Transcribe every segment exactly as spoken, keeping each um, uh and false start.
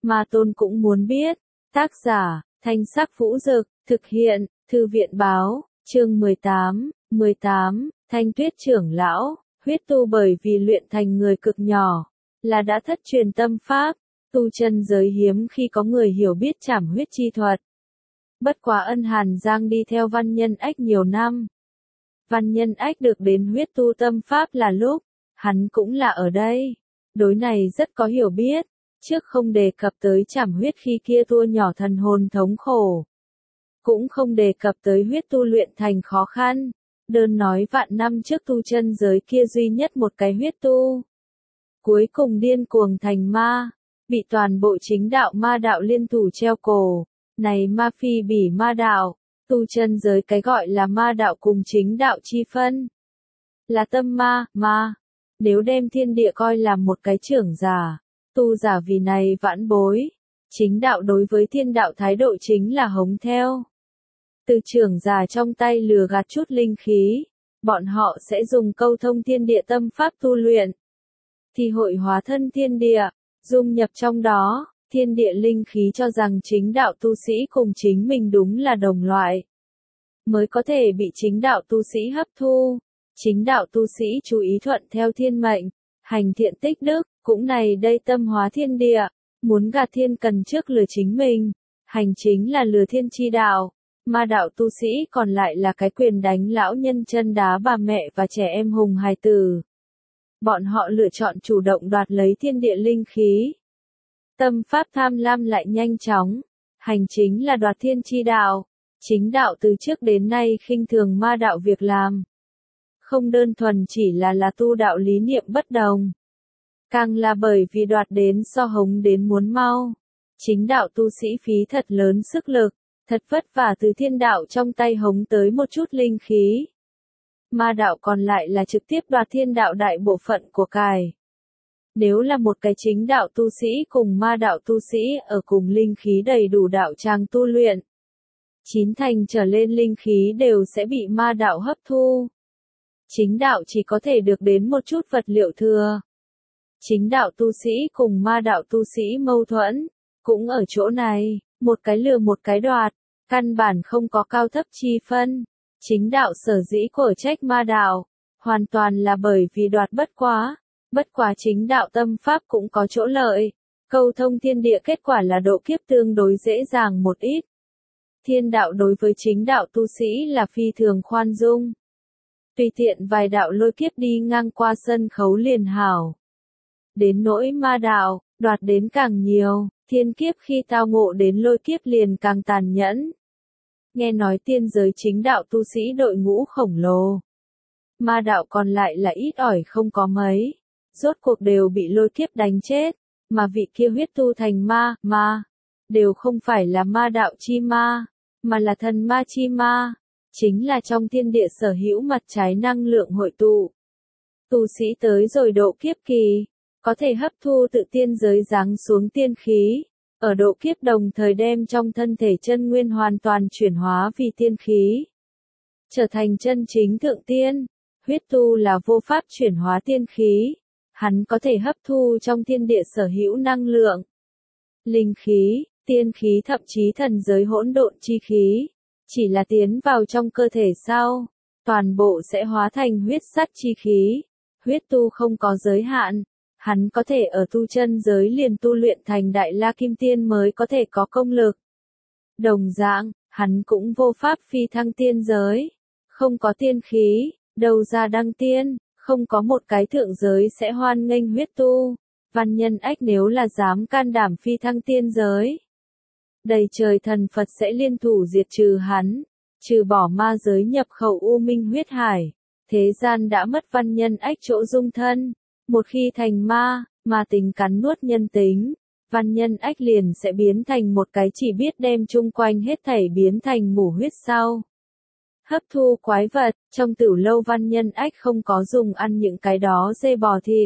Ma Tôn cũng muốn biết. Tác giả, Thanh Sắc Vũ Dực, thực hiện, Thư viện Báo, chương mười tám, mười tám, Thanh Tuyết trưởng lão, huyết tu bởi vì luyện thành người cực nhỏ, là đã thất truyền tâm pháp, tu chân giới hiếm khi có người hiểu biết trảm huyết chi thuật. Bất quá Ân Hàn Giang đi theo Văn Nhân Ách nhiều năm. Văn Nhân Ách được đến huyết tu tâm pháp là lúc, hắn cũng là ở đây. Đối này rất có hiểu biết, trước không đề cập tới trảm huyết khi kia tua nhỏ thần hồn thống khổ. Cũng không đề cập tới huyết tu luyện thành khó khăn, đơn nói vạn năm trước tu chân giới kia duy nhất một cái huyết tu. Cuối cùng điên cuồng thành ma, bị toàn bộ chính đạo ma đạo liên thủ treo cổ, này ma phi bỉ ma đạo, tu chân giới cái gọi là ma đạo cùng chính đạo chi phân. Là tâm ma, ma, nếu đem thiên địa coi là một cái trưởng giả, tu giả vì này vãn bối, chính đạo đối với thiên đạo thái độ chính là hống theo. Từ trưởng giả trong tay lừa gạt chút linh khí, bọn họ sẽ dùng câu thông thiên địa tâm pháp tu luyện. Thì hội hóa thân thiên địa, dung nhập trong đó, thiên địa linh khí cho rằng chính đạo tu sĩ cùng chính mình đúng là đồng loại. Mới có thể bị chính đạo tu sĩ hấp thu. Chính đạo tu sĩ chú ý thuận theo thiên mệnh, hành thiện tích đức, cũng này đây tâm hóa thiên địa, muốn gạt thiên cần trước lừa chính mình, hành chính là lừa thiên chi đạo. Ma đạo tu sĩ còn lại là cái quyền đánh lão nhân chân đá bà mẹ và trẻ em hùng hài tử. Bọn họ lựa chọn chủ động đoạt lấy thiên địa linh khí. Tâm pháp tham lam lại nhanh chóng, hành chính là đoạt thiên chi đạo. Chính đạo từ trước đến nay khinh thường ma đạo việc làm. Không đơn thuần chỉ là là tu đạo lý niệm bất đồng. Càng là bởi vì đoạt đến so hống đến muốn mau. Chính đạo tu sĩ phí thật lớn sức lực, thật vất vả từ thiên đạo trong tay hống tới một chút linh khí. Ma đạo còn lại là trực tiếp đoạt thiên đạo đại bộ phận của cải. Nếu là một cái chính đạo tu sĩ cùng ma đạo tu sĩ ở cùng linh khí đầy đủ đạo tràng tu luyện, chín thành trở lên linh khí đều sẽ bị ma đạo hấp thu. Chính đạo chỉ có thể được đến một chút vật liệu thừa. Chính đạo tu sĩ cùng ma đạo tu sĩ mâu thuẫn, cũng ở chỗ này, một cái lừa một cái đoạt, căn bản không có cao thấp chi phân. Chính đạo sở dĩ cổ trách ma đạo, hoàn toàn là bởi vì đoạt bất quá, bất quá chính đạo tâm pháp cũng có chỗ lợi. Câu thông thiên địa kết quả là độ kiếp tương đối dễ dàng một ít. Thiên đạo đối với chính đạo tu sĩ là phi thường khoan dung. Tùy tiện vài đạo lôi kiếp đi ngang qua sân khấu liền hảo. Đến nỗi ma đạo, đoạt đến càng nhiều, thiên kiếp khi tao ngộ đến lôi kiếp liền càng tàn nhẫn. Nghe nói tiên giới chính đạo tu sĩ đội ngũ khổng lồ. Ma đạo còn lại là ít ỏi không có mấy. Rốt cuộc đều bị lôi kiếp đánh chết, mà vị kia huyết tu thành ma, ma, đều không phải là ma đạo chi ma, mà là thần ma chi ma. Chính là trong thiên địa sở hữu mặt trái năng lượng hội tụ. Tu sĩ tới rồi độ kiếp kỳ, có thể hấp thu tự tiên giới giáng xuống tiên khí, ở độ kiếp đồng thời đem trong thân thể chân nguyên hoàn toàn chuyển hóa vì tiên khí. Trở thành chân chính thượng tiên, huyết tu là vô pháp chuyển hóa tiên khí, hắn có thể hấp thu trong thiên địa sở hữu năng lượng. Linh khí, tiên khí thậm chí thần giới hỗn độn chi khí. Chỉ là tiến vào trong cơ thể sau, toàn bộ sẽ hóa thành huyết sắt chi khí. Huyết tu không có giới hạn, hắn có thể ở tu chân giới liền tu luyện thành đại la kim tiên mới có thể có công lực. Đồng dạng, hắn cũng vô pháp phi thăng tiên giới, không có tiên khí, đầu ra đăng tiên, không có một cái thượng giới sẽ hoan nghênh huyết tu. Văn Nhân Ách nếu là dám can đảm phi thăng tiên giới, đầy trời thần Phật sẽ liên thủ diệt trừ hắn, trừ bỏ ma giới nhập khẩu u minh huyết hải. Thế gian đã mất Văn Nhân Ách chỗ dung thân, một khi thành ma, ma tính cắn nuốt nhân tính, Văn Nhân Ách liền sẽ biến thành một cái chỉ biết đem chung quanh hết thảy biến thành mủ huyết sau. Hấp thu quái vật, trong Tửu Lâu Văn Nhân Ách không có dùng ăn những cái đó dê bò thịt.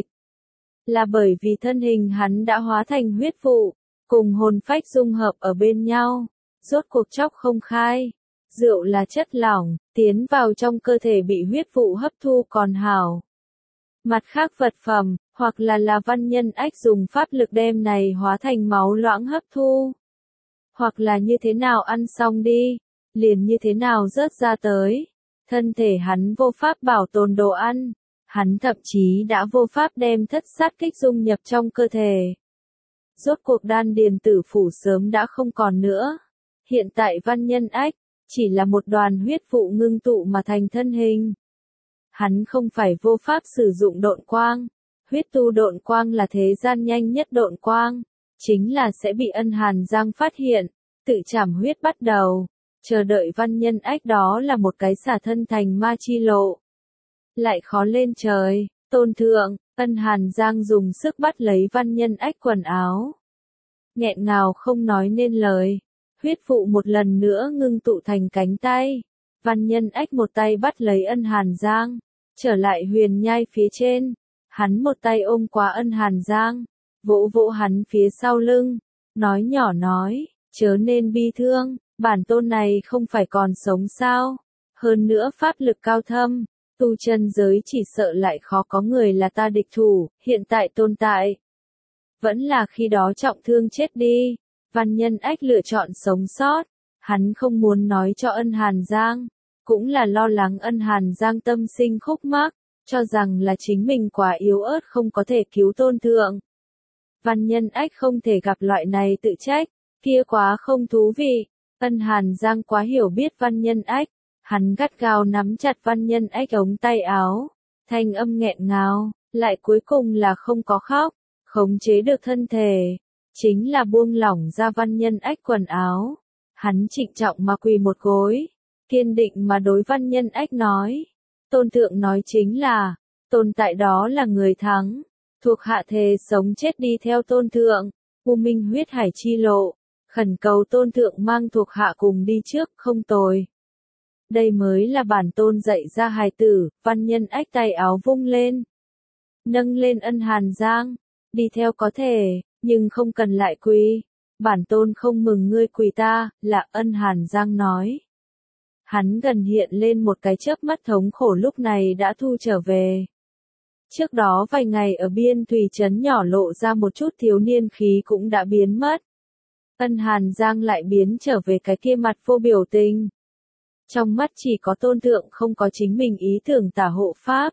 Là bởi vì thân hình hắn đã hóa thành huyết vụ, cùng hồn phách dung hợp ở bên nhau, rốt cuộc chóc không khai. Rượu là chất lỏng, tiến vào trong cơ thể bị huyết vụ hấp thu còn hảo. Mặt khác vật phẩm, hoặc là là văn nhân ách dùng pháp lực đem này hóa thành máu loãng hấp thu. Hoặc là như thế nào ăn xong đi, liền như thế nào rớt ra tới. Thân thể hắn vô pháp bảo tồn đồ ăn, hắn thậm chí đã vô pháp đem thất sát kích dung nhập trong cơ thể. Rốt cuộc đan điền tử phủ sớm đã không còn nữa. Hiện tại văn nhân ách, chỉ là một đoàn huyết vụ ngưng tụ mà thành thân hình. Hắn không phải vô pháp sử dụng độn quang. Huyết tu độn quang là thế gian nhanh nhất độn quang. Chính là sẽ bị Ân Hàn Giang phát hiện, tự trảm huyết bắt đầu. Chờ đợi văn nhân ách đó là một cái xả thân thành ma chi lộ. Lại khó lên trời, tôn thượng, Ân Hàn Giang dùng sức bắt lấy văn nhân ách quần áo. Nghẹn ngào không nói nên lời. Huyết vụ một lần nữa ngưng tụ thành cánh tay. Văn nhân ách một tay bắt lấy Ân Hàn Giang, trở lại huyền nhai phía trên. Hắn một tay ôm qua Ân Hàn Giang, vỗ vỗ hắn phía sau lưng, nói nhỏ nói, chớ nên bi thương, bản tôn này không phải còn sống sao. Hơn nữa pháp lực cao thâm, tu chân giới chỉ sợ lại khó có người là ta địch thủ, hiện tại tồn tại. Vẫn là khi đó trọng thương chết đi. Văn nhân ách lựa chọn sống sót. Hắn không muốn nói cho Ân Hàn Giang, cũng là lo lắng Ân Hàn Giang tâm sinh khúc mắc, cho rằng là chính mình quá yếu ớt không có thể cứu tôn thượng. Văn nhân ách không thể gặp loại này tự trách, kia quá không thú vị. Ân Hàn Giang quá hiểu biết văn nhân ách, hắn gắt gao nắm chặt văn nhân ách ống tay áo, thanh âm nghẹn ngào, lại cuối cùng là không có khóc, khống chế được thân thể, chính là buông lỏng ra văn nhân ách quần áo. Hắn trịnh trọng mà quỳ một gối, kiên định mà đối văn nhân ách nói, tôn thượng nói chính là, tồn tại đó là người thắng, thuộc hạ thề sống chết đi theo tôn thượng, U Minh huyết hải chi lộ, khẩn cầu tôn thượng mang thuộc hạ cùng đi trước, không tồi. Đây mới là bản tôn dạy ra hài tử. Văn nhân ách tay áo vung lên, nâng lên Ân Hàn Giang, đi theo có thể, nhưng không cần lại quỳ. Bản tôn không mừng ngươi quỳ ta, là Ân Hàn Giang nói. Hắn gần hiện lên một cái chớp mắt thống khổ lúc này đã thu trở về. Trước đó vài ngày ở biên thủy trấn nhỏ lộ ra một chút thiếu niên khí cũng đã biến mất. Ân Hàn Giang lại biến trở về cái kia mặt vô biểu tình. Trong mắt chỉ có tôn thượng, không có chính mình ý tưởng tả hộ pháp.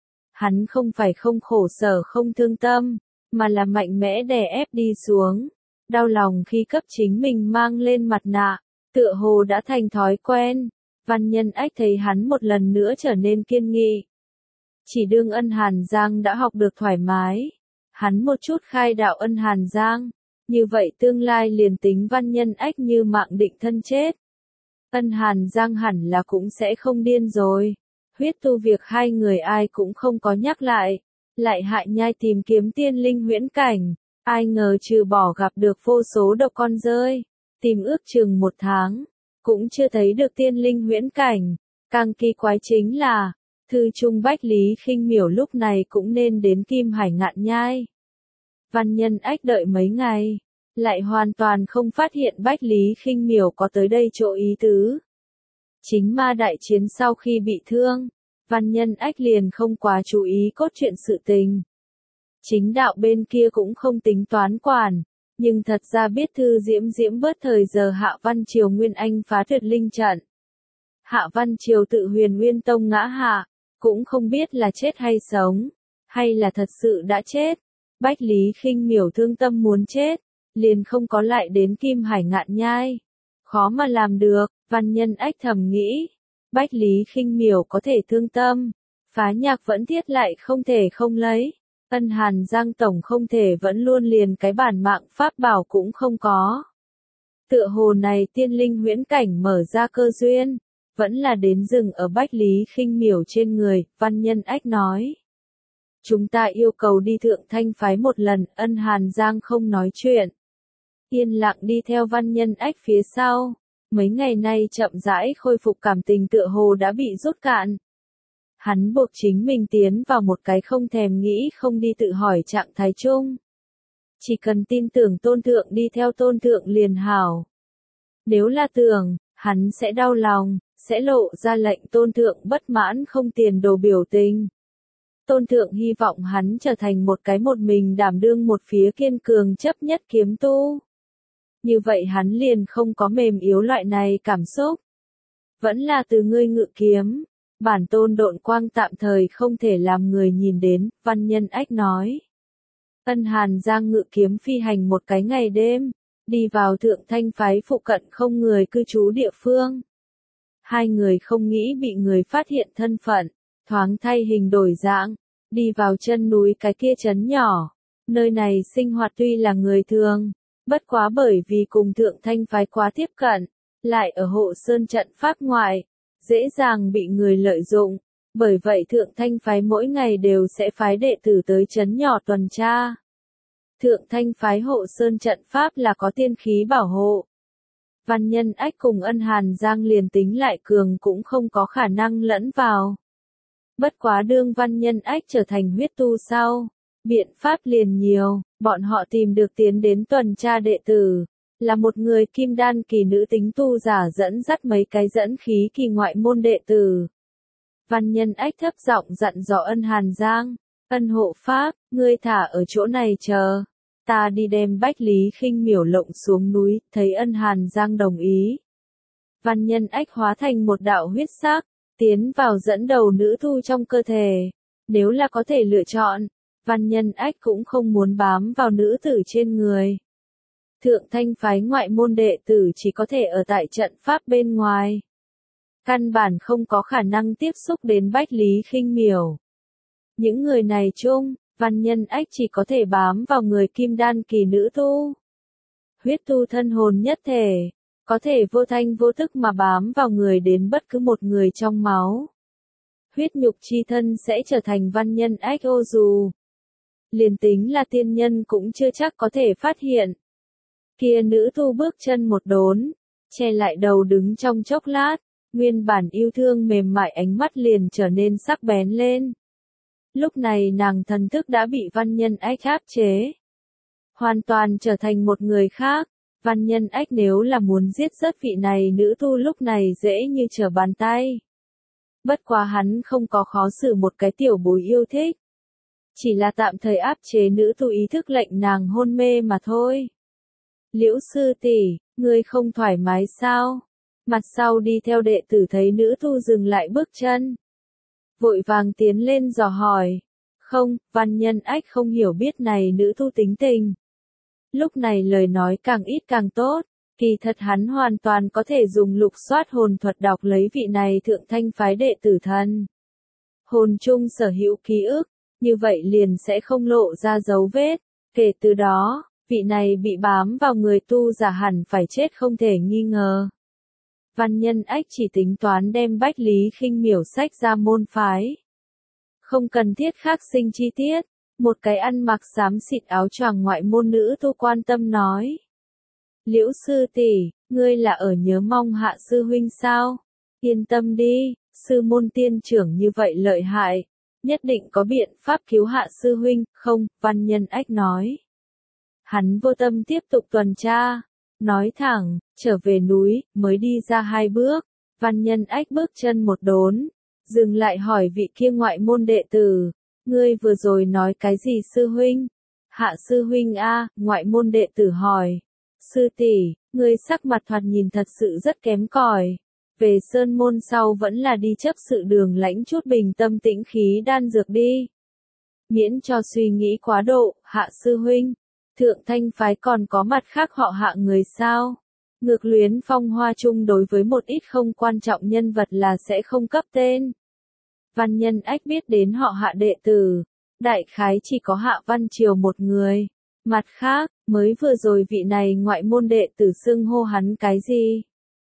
Hắn không phải không khổ sở không thương tâm, mà là mạnh mẽ đè ép đi xuống. Đau lòng khi cấp chính mình mang lên mặt nạ, tựa hồ đã thành thói quen. Văn nhân ách thấy hắn một lần nữa trở nên kiên nghị. Chỉ đương Ân Hàn Giang đã học được thoải mái. Hắn một chút khai đạo Ân Hàn Giang. Như vậy tương lai liền tính văn nhân ách như mạng định thân chết. Ân Hàn Giang hẳn là cũng sẽ không điên rồi. Huyết tu việc hai người ai cũng không có nhắc lại. Lại hại nhai tìm kiếm tiên linh huyễn cảnh. Ai ngờ trừ bỏ gặp được vô số độc con rơi. Tìm ước chừng một tháng. Cũng chưa thấy được tiên linh huyễn cảnh. Càng kỳ quái chính là, thư trung Bách Lý Khinh Miểu lúc này cũng nên đến Kim Hải Ngạn Nhai. Văn nhân ách đợi mấy ngày, lại hoàn toàn không phát hiện Bách Lý Khinh Miểu có tới đây chỗ ý tứ. Chính ma đại chiến sau khi bị thương, văn nhân ách liền không quá chú ý cốt truyện sự tình. Chính đạo bên kia cũng không tính toán quản, nhưng thật ra biết Thư Diễm Diễm bớt thời giờ Hạ Văn Triều Nguyên Anh phá tuyệt linh trận. Hạ Văn Triều tự Huyền Nguyên Tông ngã hạ, cũng không biết là chết hay sống, hay là thật sự đã chết. Bách Lý Khinh Miểu thương tâm muốn chết, liền không có lại đến Kim Hải Ngạn Nhai. Khó mà làm được, văn nhân ách thầm nghĩ. Bách Lý Khinh Miểu có thể thương tâm, phá nhạc vẫn thiết lại không thể không lấy. Ân Hàn Giang tổng không thể vẫn luôn liền cái bản mạng pháp bảo cũng không có. Tựa hồ này tiên linh huyễn cảnh mở ra cơ duyên, vẫn là đến dừng ở Bách Lý Khinh Miểu trên người, văn nhân ách nói. Chúng ta yêu cầu đi Thượng Thanh phái một lần. Ân Hàn Giang không nói chuyện, yên lặng đi theo văn nhân ách phía sau. Mấy ngày nay chậm rãi khôi phục cảm tình tựa hồ đã bị rút cạn. Hắn buộc chính mình tiến vào một cái không thèm nghĩ không đi tự hỏi trạng thái chung. Chỉ cần tin tưởng tôn thượng đi theo tôn thượng liền hảo. Nếu là tưởng, hắn sẽ đau lòng, sẽ lộ ra lệnh tôn thượng bất mãn không tiền đồ biểu tình. Tôn Thượng hy vọng hắn trở thành một cái một mình đảm đương một phía kiên cường chấp nhất kiếm tu. Như vậy hắn liền không có mềm yếu loại này cảm xúc. Vẫn là từ ngươi ngự kiếm, bản tôn độn quang tạm thời không thể làm người nhìn đến, Văn Nhân Ách nói. Ân Hàn Giang ngự kiếm phi hành một cái ngày đêm, đi vào Thượng Thanh phái phụ cận không người cư trú địa phương. Hai người không nghĩ bị người phát hiện thân phận, thoáng thay hình đổi dạng, đi vào chân núi cái kia trấn nhỏ. Nơi này sinh hoạt tuy là người thường, bất quá bởi vì cùng Thượng Thanh phái quá tiếp cận, lại ở hộ sơn trận pháp ngoại, dễ dàng bị người lợi dụng. Bởi vậy Thượng Thanh phái mỗi ngày đều sẽ phái đệ tử tới trấn nhỏ tuần tra. Thượng Thanh phái hộ sơn trận pháp là có tiên khí bảo hộ. Văn Nhân Ách cùng Ân Hàn Giang liền tính lại cường cũng không có khả năng lẫn vào. Bất quá đương Văn Nhân Ách trở thành huyết tu sau, biện pháp liền nhiều, bọn họ tìm được tiến đến tuần tra đệ tử, là một người kim đan kỳ nữ tính tu giả dẫn dắt mấy cái dẫn khí kỳ ngoại môn đệ tử. Văn Nhân Ách thấp giọng dặn dò Ân Hàn Giang, Ân hộ pháp, ngươi thả ở chỗ này chờ. Ta đi đem Bách Lý Khinh Miểu lộng xuống núi, thấy Ân Hàn Giang đồng ý. Văn Nhân Ách hóa thành một đạo huyết sắc, tiến vào dẫn đầu nữ tu trong cơ thể. Nếu là có thể lựa chọn, Văn Nhân Ách cũng không muốn bám vào nữ tử trên người. Thượng Thanh phái ngoại môn đệ tử chỉ có thể ở tại trận pháp bên ngoài. Căn bản không có khả năng tiếp xúc đến Bách Lý Khinh Miểu. Những người này chung, Văn Nhân Ách chỉ có thể bám vào người kim đan kỳ nữ tu. Huyết tu thân hồn nhất thể, có thể vô thanh vô tức mà bám vào người đến bất cứ một người trong máu. Huyết nhục chi thân sẽ trở thành Văn Nhân Ách ô dù. Liền tính là tiên nhân cũng chưa chắc có thể phát hiện. Kia nữ tu bước chân một đốn, che lại đầu đứng trong chốc lát, nguyên bản yêu thương mềm mại ánh mắt liền trở nên sắc bén lên. Lúc này nàng thần thức đã bị Văn Nhân Ách áp chế. Hoàn toàn trở thành một người khác. Văn Nhân Ách nếu là muốn giết rớt vị này nữ tu lúc này dễ như trở bàn tay. Bất quá hắn không có khó xử một cái tiểu bối yêu thích. Chỉ là tạm thời áp chế nữ tu ý thức lệnh nàng hôn mê mà thôi. Liễu sư tỷ, ngươi không thoải mái sao? Mặt sau đi theo đệ tử thấy nữ tu dừng lại bước chân. Vội vàng tiến lên dò hỏi. Không, Văn Nhân Ách không hiểu biết này nữ tu tính tình. Lúc này lời nói càng ít càng tốt, kỳ thật hắn hoàn toàn có thể dùng lục soát hồn thuật đọc lấy vị này Thượng Thanh phái đệ tử thân. Hồn chung sở hữu ký ức, như vậy liền sẽ không lộ ra dấu vết, kể từ đó, vị này bị bám vào người tu giả hẳn phải chết không thể nghi ngờ. Văn Nhân Ách chỉ tính toán đem Bách Lý Khinh Miểu sách ra môn phái. Không cần thiết khác sinh chi tiết, một cái ăn mặc xám xịt áo choàng ngoại môn nữ tu quan tâm nói. Liễu sư tỷ, ngươi là ở nhớ mong Hạ sư huynh sao? Yên tâm đi, sư môn tiên trưởng như vậy lợi hại, nhất định có biện pháp cứu Hạ sư huynh, không, Văn Nhân Ách nói. Hắn vô tâm tiếp tục tuần tra, nói thẳng, trở về núi, mới đi ra hai bước, Văn Nhân Ách bước chân một đốn, dừng lại hỏi vị kia ngoại môn đệ tử, ngươi vừa rồi nói cái gì sư huynh? Hạ sư huynh a, ngoại môn đệ tử hỏi. Sư tỷ, ngươi sắc mặt thoạt nhìn thật sự rất kém cỏi. Về sơn môn sau vẫn là đi chấp sự đường lãnh chút bình tâm tĩnh khí đan dược đi. Miễn cho suy nghĩ quá độ, Hạ sư huynh. Thượng Thanh phái còn có mặt khác họ Hạ người sao? Ngược luyến phong hoa chung đối với một ít không quan trọng nhân vật là sẽ không cấp tên. Văn Nhân Ách biết đến họ Hạ đệ tử, đại khái chỉ có Hạ Văn Triều một người. Mặt khác, mới vừa rồi vị này ngoại môn đệ tử xưng hô hắn cái gì?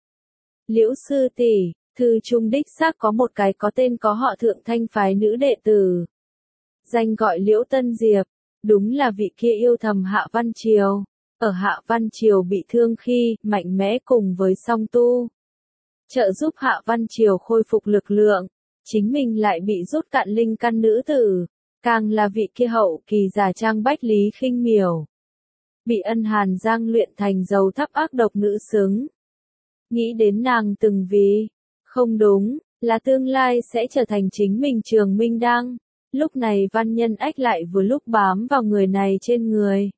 Liễu sư tỷ, thư trung đích xác có một cái có tên có họ Thượng Thanh phái nữ đệ tử. Danh gọi Liễu Tân Diệp, đúng là vị kia yêu thầm Hạ Văn Triều. Ở Hạ Văn Triều bị thương khi, mạnh mẽ cùng với song tu. Trợ giúp Hạ Văn Triều khôi phục lực lượng, chính mình lại bị rút cạn linh căn nữ tử. Càng là vị kia hậu kỳ giả trang Bách Lý Khinh Miểu. Bị Ân Hàn Giang luyện thành dầu thắp ác độc nữ xứng. Nghĩ đến nàng từng vì, không đúng, là tương lai sẽ trở thành chính mình Trường Minh Đăng. Lúc này Văn Nhân Ách lại vừa lúc bám vào người này trên người.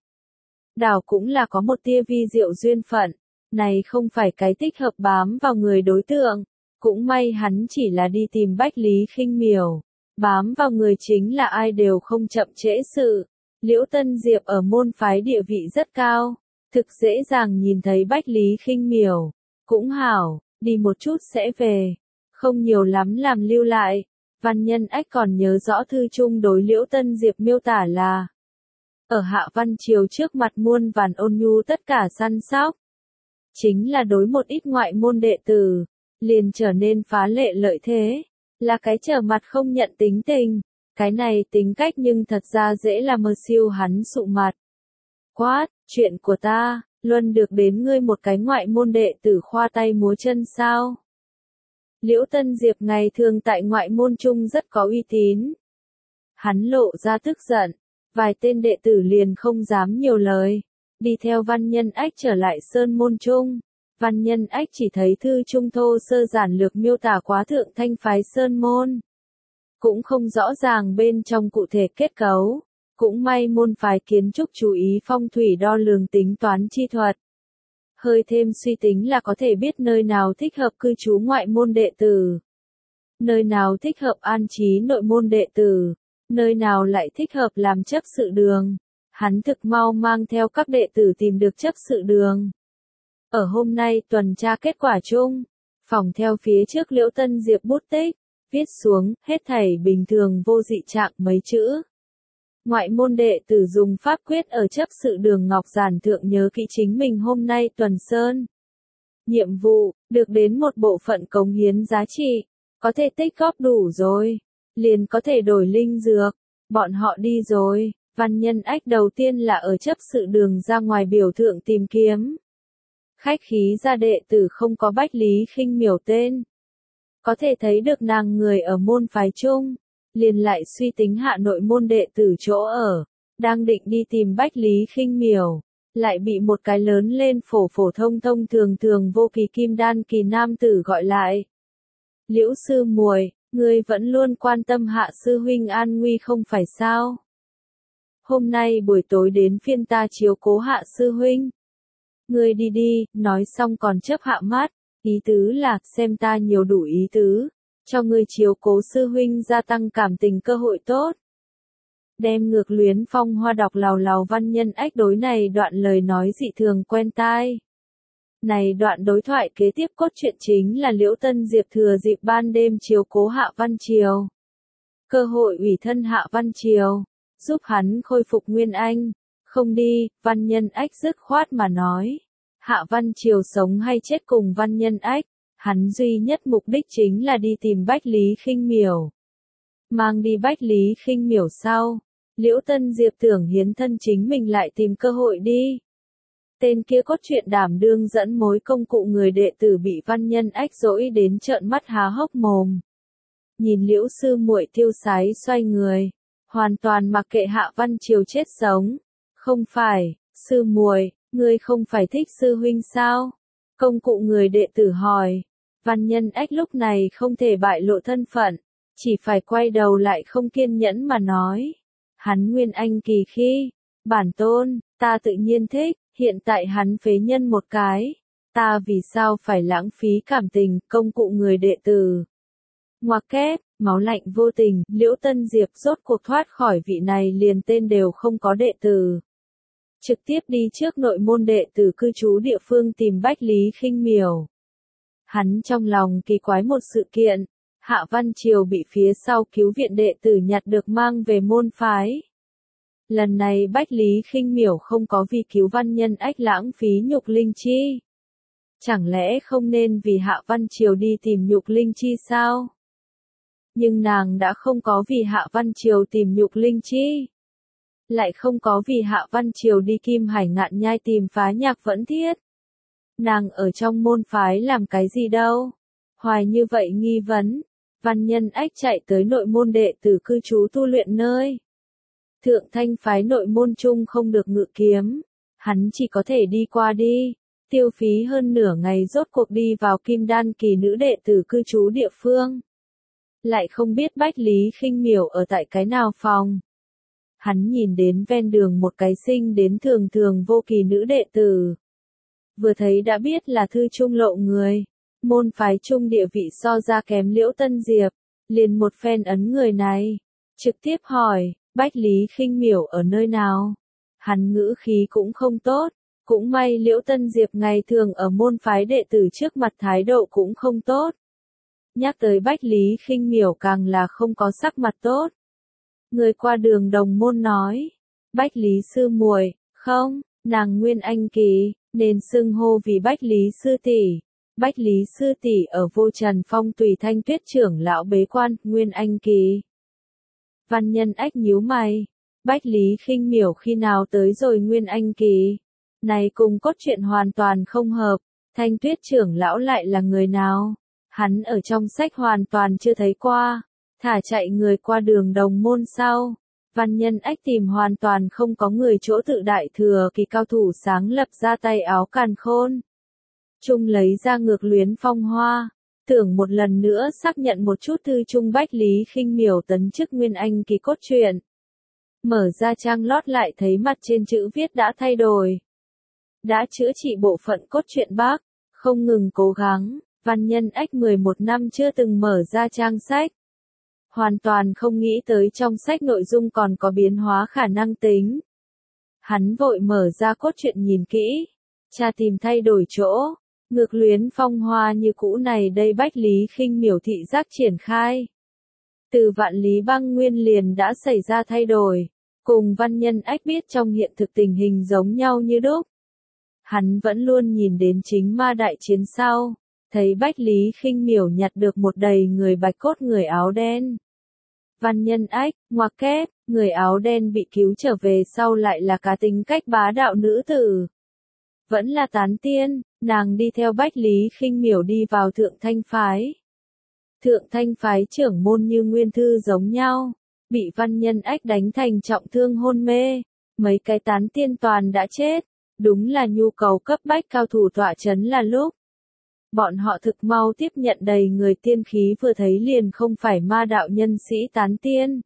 Đảo cũng là có một tia vi diệu duyên phận, này không phải cái thích hợp bám vào người đối tượng, cũng may hắn chỉ là đi tìm Bách Lý Khinh Miểu, bám vào người chính là ai đều không chậm trễ sự. Liễu Tân Diệp ở môn phái địa vị rất cao, thực dễ dàng nhìn thấy Bách Lý Khinh Miểu, cũng hảo, đi một chút sẽ về, không nhiều lắm làm lưu lại. Văn Nhân Ách còn nhớ rõ thư chung đối Liễu Tân Diệp miêu tả là ở Hạ Văn Triều trước mặt muôn vàn ôn nhu tất cả săn sóc. Chính là đối một ít ngoại môn đệ tử, liền trở nên phá lệ lợi thế, là cái trở mặt không nhận tính tình, cái này tính cách nhưng thật ra dễ là mơ siêu hắn sụ mặt. Quát, chuyện của ta, luôn được đến ngươi một cái ngoại môn đệ tử khoa tay múa chân sao? Liễu Tân Diệp ngày thường tại ngoại môn trung rất có uy tín. Hắn lộ ra tức giận, vài tên đệ tử liền không dám nhiều lời, đi theo Văn Nhân Ách trở lại sơn môn trung. Văn Nhân Ách chỉ thấy thư trung thô sơ giản lược miêu tả quá thượng thanh phái sơn môn. Cũng không rõ ràng bên trong cụ thể kết cấu, cũng may môn phái kiến trúc chú ý phong thủy đo lường tính toán chi thuật. Hơi thêm suy tính là có thể biết nơi nào thích hợp cư trú ngoại môn đệ tử, nơi nào thích hợp an trí nội môn đệ tử, nơi nào lại thích hợp làm chấp sự đường. Hắn thực mau mang theo các đệ tử tìm được chấp sự đường. Ở hôm nay tuần tra kết quả chung, phòng theo phía trước Liễu Tân Diệp bút tích, viết xuống, hết thảy bình thường vô dị trạng mấy chữ. Ngoại môn đệ tử dùng pháp quyết ở chấp sự đường ngọc giản thượng nhớ kỹ chính mình hôm nay tuần sơn. Nhiệm vụ, được đến một bộ phận cống hiến giá trị, có thể tích góp đủ rồi, liền có thể đổi linh dược, bọn họ đi rồi. Văn Nhân Ách đầu tiên là ở chấp sự đường ra ngoài biểu thượng tìm kiếm. Khách khí ra đệ tử không có Bách Lý Khinh Miểu tên. Có thể thấy được nàng người ở môn phái chung, liền lại suy tính hạ nội môn đệ tử chỗ ở, đang định đi tìm Bách Lý Khinh Miểu, lại bị một cái lớn lên phổ phổ thông thông thường thường vô kỳ kim đan kỳ nam tử gọi lại. Liễu sư muội, ngươi vẫn luôn quan tâm hạ sư huynh an nguy không phải sao? Hôm nay buổi tối đến phiên ta chiếu cố hạ sư huynh. Ngươi đi đi, nói xong còn chớp hạ mắt, ý tứ là, xem ta nhiều đủ ý tứ, cho ngươi chiếu cố sư huynh gia tăng cảm tình cơ hội tốt. Đem ngược luyến phong hoa đọc lào lào Văn Nhân Ách đối này đoạn lời nói dị thường quen tai. Này đoạn đối thoại kế tiếp cốt truyện chính là Liễu Tân Diệp thừa dịp ban đêm chiếu cố Hạ Văn Triều. Cơ hội ủy thân Hạ Văn Triều, giúp hắn khôi phục nguyên anh. Không đi, Văn Nhân Ách dứt khoát mà nói. Hạ Văn Triều sống hay chết cùng Văn Nhân Ách, hắn duy nhất mục đích chính là đi tìm Bách Lý Khinh Miểu. Mang đi Bách Lý Khinh Miểu sau, Liễu Tân Diệp tưởng hiến thân chính mình lại tìm cơ hội đi. Tên kia cốt truyện đảm đương dẫn mối công cụ người đệ tử bị Văn Nhân Ách dỗi đến trợn mắt há hốc mồm. Nhìn Liễu sư muội tiêu sái xoay người, hoàn toàn mặc kệ Hạ Văn Triều chết sống. Không phải, sư muội, ngươi không phải thích sư huynh sao? Công cụ người đệ tử hỏi. Văn Nhân Ách lúc này không thể bại lộ thân phận, chỉ phải quay đầu lại không kiên nhẫn mà nói. Hắn nguyên anh kỳ khi, bản tôn, ta tự nhiên thích, hiện tại hắn phế nhân một cái. Ta vì sao phải lãng phí cảm tình, công cụ người đệ tử. Ngoặc kép, máu lạnh vô tình, Liễu Tân Diệp rốt cuộc thoát khỏi vị này liền tên đều không có đệ tử. Trực tiếp đi trước nội môn đệ tử cư trú địa phương tìm Bách Lý Khinh Miểu. Hắn trong lòng kỳ quái một sự kiện, Hạ Văn Triều bị phía sau cứu viện đệ tử nhặt được mang về môn phái. Lần này Bách Lý Khinh Miểu không có vì cứu Văn Nhân Ách lãng phí nhục linh chi. Chẳng lẽ không nên vì Hạ Văn Triều đi tìm nhục linh chi sao? Nhưng nàng đã không có vì Hạ Văn Triều tìm nhục linh chi. Lại không có vì Hạ Văn Triều đi Kim Hải Ngạn Nhai tìm phá nhạc vẫn thiết. Nàng ở trong môn phái làm cái gì đâu? Hoài như vậy nghi vấn. Văn Nhân Ách chạy tới nội môn đệ tử cư trú tu luyện nơi. Thượng thanh phái nội môn chung không được ngự kiếm. Hắn chỉ có thể đi qua đi. Tiêu phí hơn nửa ngày rốt cuộc đi vào kim đan kỳ nữ đệ tử cư trú địa phương. lại không biết Bách Lý Khinh Miểu ở tại cái nào phòng. Hắn nhìn đến ven đường một cái sinh đến thường thường vô kỳ nữ đệ tử. Vừa thấy đã biết là thư trung lộ người, môn phái trung địa vị so ra kém Liễu Tân Diệp, liền một phen ấn người này, trực tiếp hỏi, Bách Lý Khinh Miểu ở nơi nào? Hắn ngữ khí cũng không tốt, cũng may Liễu Tân Diệp ngày thường ở môn phái đệ tử trước mặt thái độ cũng không tốt. Nhắc tới Bách Lý Khinh Miểu càng là không có sắc mặt tốt. Người qua đường đồng môn nói, Bách Lý sư muội, không, nàng Nguyên Anh kỳ, nên xưng hô vì Bách Lý sư tỷ. Bách Lý sư tỷ ở Vô Trần Phong tùy Thanh Tuyết trưởng lão bế quan, Nguyên Anh kỳ. Văn Nhân Ách nhíu mày, Bách Lý Khinh Miểu khi nào tới rồi Nguyên Anh kỳ? Này cùng cốt truyện hoàn toàn không hợp, Thanh Tuyết trưởng lão lại là người nào? Hắn ở trong sách hoàn toàn chưa thấy qua, thả chạy người qua đường đồng môn sau. Văn Nhân Ách tìm hoàn toàn không có người chỗ tự đại thừa kỳ cao thủ sáng lập ra tay áo càn khôn. Trung lấy ra ngược luyến phong hoa, tưởng một lần nữa xác nhận một chút thư trung Bách Lý Khinh Miểu tấn chức Nguyên Anh kỳ cốt truyện. Mở ra trang lót lại thấy mặt trên chữ viết đã thay đổi. Đã chữa trị bộ phận cốt truyện bác, không ngừng cố gắng, Văn Nhân Ách mười một năm chưa từng mở ra trang sách. Hoàn toàn không nghĩ tới trong sách nội dung còn có biến hóa khả năng tính. Hắn vội mở ra cốt truyện nhìn kỹ, tra tìm thay đổi chỗ, ngược luyến phong hoa như cũ này đây Bách Lý Khinh Miểu thị giác triển khai. Từ Vạn Lý Băng Nguyên liền đã xảy ra thay đổi, cùng Văn Nhân Ách biết trong hiện thực tình hình giống nhau như đúc. Hắn vẫn luôn nhìn đến chính ma đại chiến sau, thấy Bách Lý Khinh Miểu nhặt được một đầy người bạch cốt người áo đen. Văn Nhân Ách, ngoặc kép, người áo đen bị cứu trở về sau lại là cá tính cách bá đạo nữ tử. Vẫn là tán tiên, nàng đi theo Bách Lý Khinh Miểu đi vào Thượng Thanh Phái. Thượng Thanh Phái trưởng môn như Nguyên Thư giống nhau, bị Văn Nhân Ách đánh thành trọng thương hôn mê, mấy cái tán tiên toàn đã chết, đúng là nhu cầu cấp bách cao thủ tọa chấn là lúc. Bọn họ thực mau tiếp nhận đầy người tiên khí vừa thấy liền không phải ma đạo nhân sĩ tán tiên.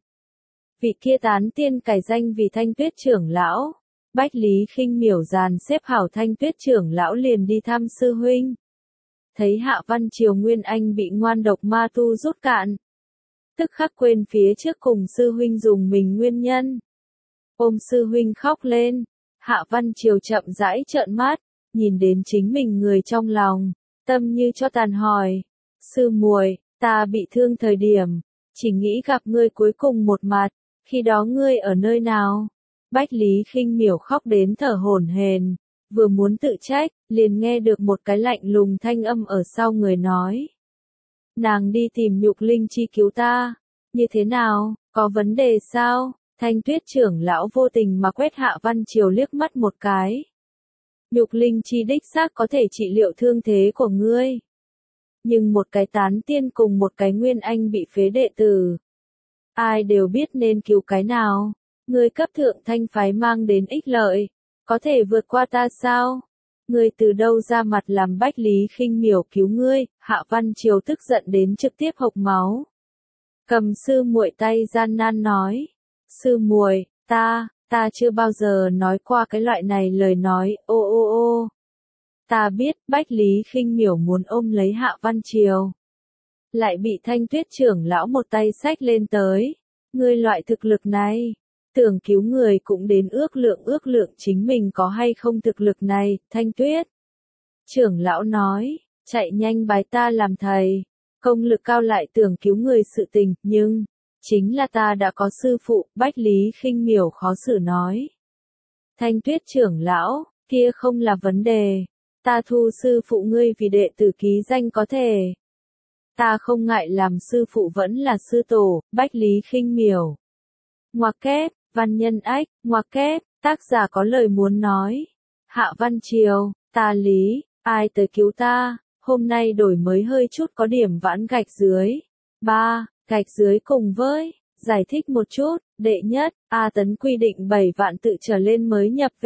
Vị kia tán tiên cải danh vì Thanh Tuyết trưởng lão. Bách Lý Khinh Miểu dàn xếp hảo Thanh Tuyết trưởng lão liền đi thăm sư huynh. Thấy Hạ Văn Triều Nguyên Anh bị ngoan độc ma tu rút cạn. Tức khắc quên phía trước cùng sư huynh dùng mình nguyên nhân. Ôm sư huynh khóc lên. Hạ Văn Triều chậm rãi trợn mắt, nhìn đến chính mình người trong lòng. Tâm như cho tàn hỏi, sư muội, ta bị thương thời điểm, chỉ nghĩ gặp ngươi cuối cùng một mặt, khi đó ngươi ở nơi nào? Bách Lý Khinh Miểu khóc đến thở hổn hển, vừa muốn tự trách, liền nghe được một cái lạnh lùng thanh âm ở sau người nói. Nàng đi tìm Nhục Linh Chi cứu ta, như thế nào, có vấn đề sao? Thanh Tuyết trưởng lão vô tình mà quét Hạ Văn Triều liếc mắt một cái. Nhục Linh Chi đích xác có thể trị liệu thương thế của ngươi. Nhưng một cái tán tiên cùng một cái Nguyên Anh bị phế đệ tử. Ai đều biết nên cứu cái nào. Ngươi cấp Thượng Thanh Phái mang đến ích lợi. Có thể vượt qua ta sao? Ngươi từ đâu ra mặt làm Bách Lý Khinh Miểu cứu ngươi? Hạ Văn Triều tức giận đến trực tiếp hộc máu. Cầm sư muội tay gian nan nói. Sư muội, ta... Ta chưa bao giờ nói qua cái loại này lời nói, ô ô ô. Ta biết, Bách Lý Khinh Miểu muốn ôm lấy Hạ Văn Triều. Lại bị Thanh Tuyết trưởng lão một tay xách lên tới. Ngươi loại thực lực này, tưởng cứu người cũng đến ước lượng ước lượng chính mình có hay không thực lực này, Thanh Tuyết. Trưởng lão nói, chạy nhanh bái ta làm thầy, công lực cao lại tưởng cứu người sự tình, nhưng... Chính là ta đã có sư phụ, Bách Lý Khinh Miểu khó xử nói. Thanh Tuyết trưởng lão, kia không là vấn đề. Ta thu sư phụ ngươi vì đệ tử ký danh có thể. Ta không ngại làm sư phụ vẫn là sư tổ, Bách Lý Khinh Miểu. Ngoặc kép, Văn Nhân Ách, ngoặc kép, tác giả có lời muốn nói. Hạ Văn Triều, ta lý, ai tới cứu ta, hôm nay đổi mới hơi chút có điểm vãn gạch dưới. ba. Gạch dưới cùng với, giải thích một chút, đệ nhất, A Tấn quy định bảy vạn tự trở lên mới nhập V.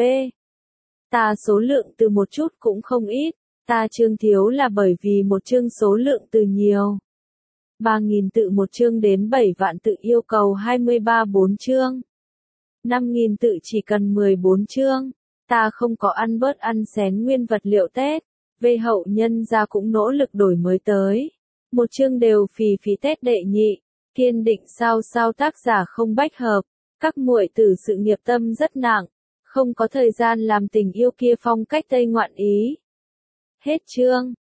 Ta số lượng từ một chút cũng không ít, ta chương thiếu là bởi vì một chương số lượng từ nhiều. ba nghìn tự một chương đến bảy vạn tự yêu cầu hai mươi ba bốn chương. năm nghìn tự chỉ cần mười bốn chương. Ta không có ăn bớt ăn xén nguyên vật liệu Tết. Về hậu nhân gia cũng nỗ lực đổi mới tới. Một chương đều phì phí Tết đệ nhị. Kiên định sao sao tác giả không bách hợp. Các muội tử sự nghiệp tâm rất nặng. Không có thời gian làm tình yêu kia phong cách Tây ngoạn ý. Hết chương.